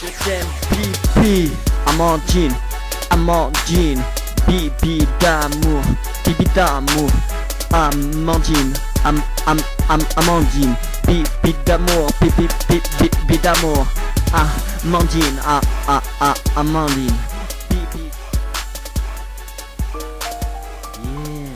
Je t'aime, pipi, Amandine, Amandine, bibi d'amour, Amandine, Amandine, bibi d'amour, bibi d'amour, Amandine, Amandine, bibi. Yeah.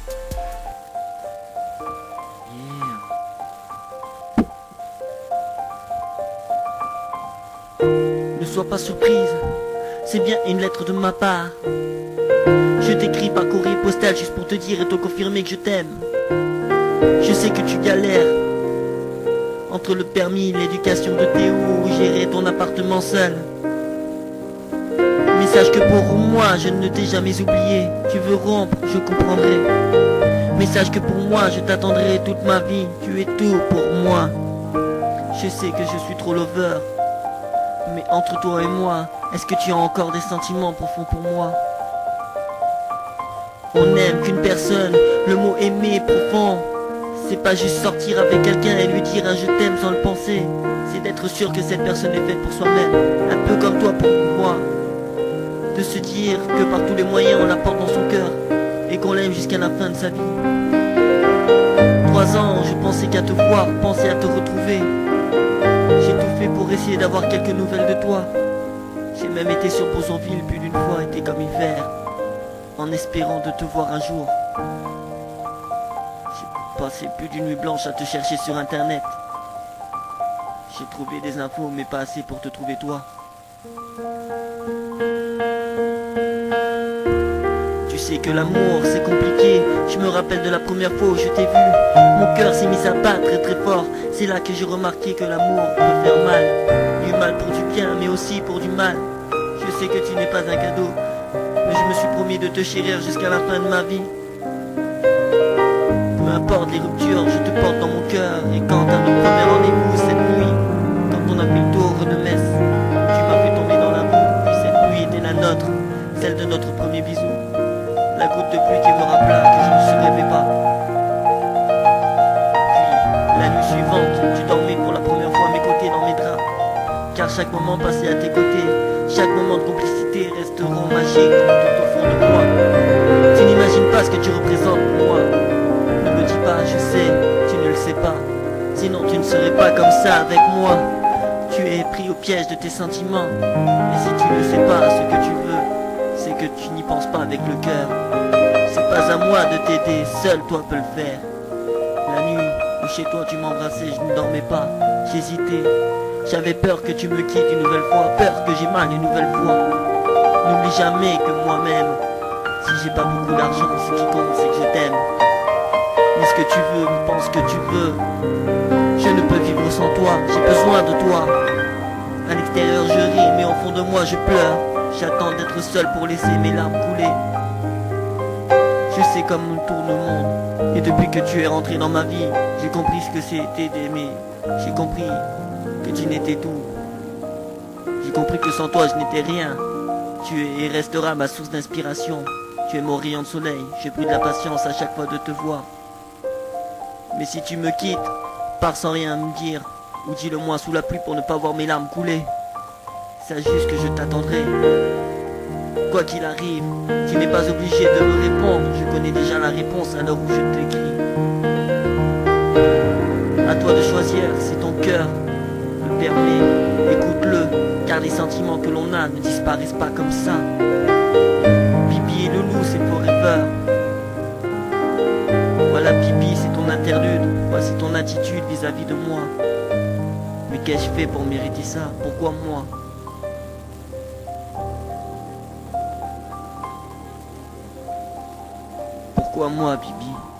Ne sois pas surprise, c'est bien une lettre de ma part. Je t'écris par courrier postal juste pour te dire et te confirmer que je t'aime. Je sais que tu galères entre le permis, l'éducation de Théo ou gérer ton appartement seul. Mais sache que pour moi je ne t'ai jamais oublié. Tu veux rompre, je comprendrai. Mais sache que pour moi je t'attendrai toute ma vie. Tu es tout pour moi. Je sais que je suis trop lover, mais entre toi et moi, est-ce que tu as encore des sentiments profonds pour moi? On n'aime qu'une personne, le mot aimer est profond. C'est pas juste sortir avec quelqu'un et lui dire un je t'aime sans le penser. C'est d'être sûr que cette personne est faite pour soi-même, un peu comme toi pour moi. De se dire que par tous les moyens on la porte dans son cœur et qu'on l'aime jusqu'à la fin de sa vie. 3 ans, je pensais qu'à te voir, pensais à te retrouver. J'ai tout fait pour essayer d'avoir quelques nouvelles de toi. J'ai même été sur Bozonville plus d'une fois, été comme hiver, en espérant de te voir un jour. J'ai passé plus d'une nuit blanche à te chercher sur internet. J'ai trouvé des infos mais pas assez pour te trouver toi. Tu sais que l'amour c'est compliqué. Je me rappelle de la première fois où je t'ai vu. Mon cœur s'est mis à battre très très fort. C'est là que j'ai remarqué que l'amour peut faire mal. Du mal pour du bien mais aussi pour du mal. Je sais que tu n'es pas un cadeau, mais je me suis promis de te chérir jusqu'à la fin de ma vie. Peu importe les ruptures, je te porte dans mon cœur. Et quant à notre premier rendez-vous cette nuit, quand on a fait le tour de Metz, tu m'as fait tomber dans l'amour. Puis cette nuit était la nôtre, celle de notre premier bisou. La goutte de pluie qui me rappela que je ne se rêvais pas. Puis la nuit suivante, tu dormais pour la première fois à mes côtés dans mes draps. Car chaque moment passé à tes côtés, chaque moment de complicité resteront magiques tout au fond de moi. Tu n'imagines pas ce que tu représentes pour moi. Ne me dis pas, je sais, tu ne le sais pas. Sinon tu ne serais pas comme ça avec moi. Tu es pris au piège de tes sentiments. Et si tu ne sais pas ce que tu veux, c'est que tu n'y penses pas avec le cœur. C'est pas à moi de t'aider, seul toi peux le faire. La nuit où chez toi tu m'embrassais, je ne dormais pas, j'hésitais. J'avais peur que tu me quittes une nouvelle fois, peur que j'ai mal une nouvelle fois. N'oublie jamais que moi-même, si j'ai pas beaucoup d'argent, ce qui compte c'est que je t'aime. Mais ce que tu veux, pense que tu veux. Je ne peux vivre sans toi, j'ai besoin de toi. À l'extérieur je ris, mais au fond de moi je pleure. J'attends d'être seul pour laisser mes larmes couler. Je sais comme tourne le monde. Et depuis que tu es rentré dans ma vie, j'ai compris ce que c'était d'aimer. J'ai compris que tu n'étais tout. J'ai compris que sans toi je n'étais rien. Tu es et resteras ma source d'inspiration. Tu es mon rayon de soleil. J'ai pris de la patience à chaque fois de te voir. Mais si tu me quittes, pars sans rien me dire, ou dis-le-moi sous la pluie pour ne pas voir mes larmes couler. Sache juste que je t'attendrai. Quoi qu'il arrive, tu n'es pas obligé de me répondre. Je connais déjà la réponse à l'heure où je t'écris. À toi de choisir, si ton cœur le permet, écoute-le. Car les sentiments que l'on a ne disparaissent pas comme ça. Bibi et Loulou, c'est forever. Voilà Bibi, c'est ton interlude. Voici ton attitude vis-à-vis de moi. Mais qu'ai-je fait pour mériter ça? Pourquoi moi? Pourquoi moi, Bibi?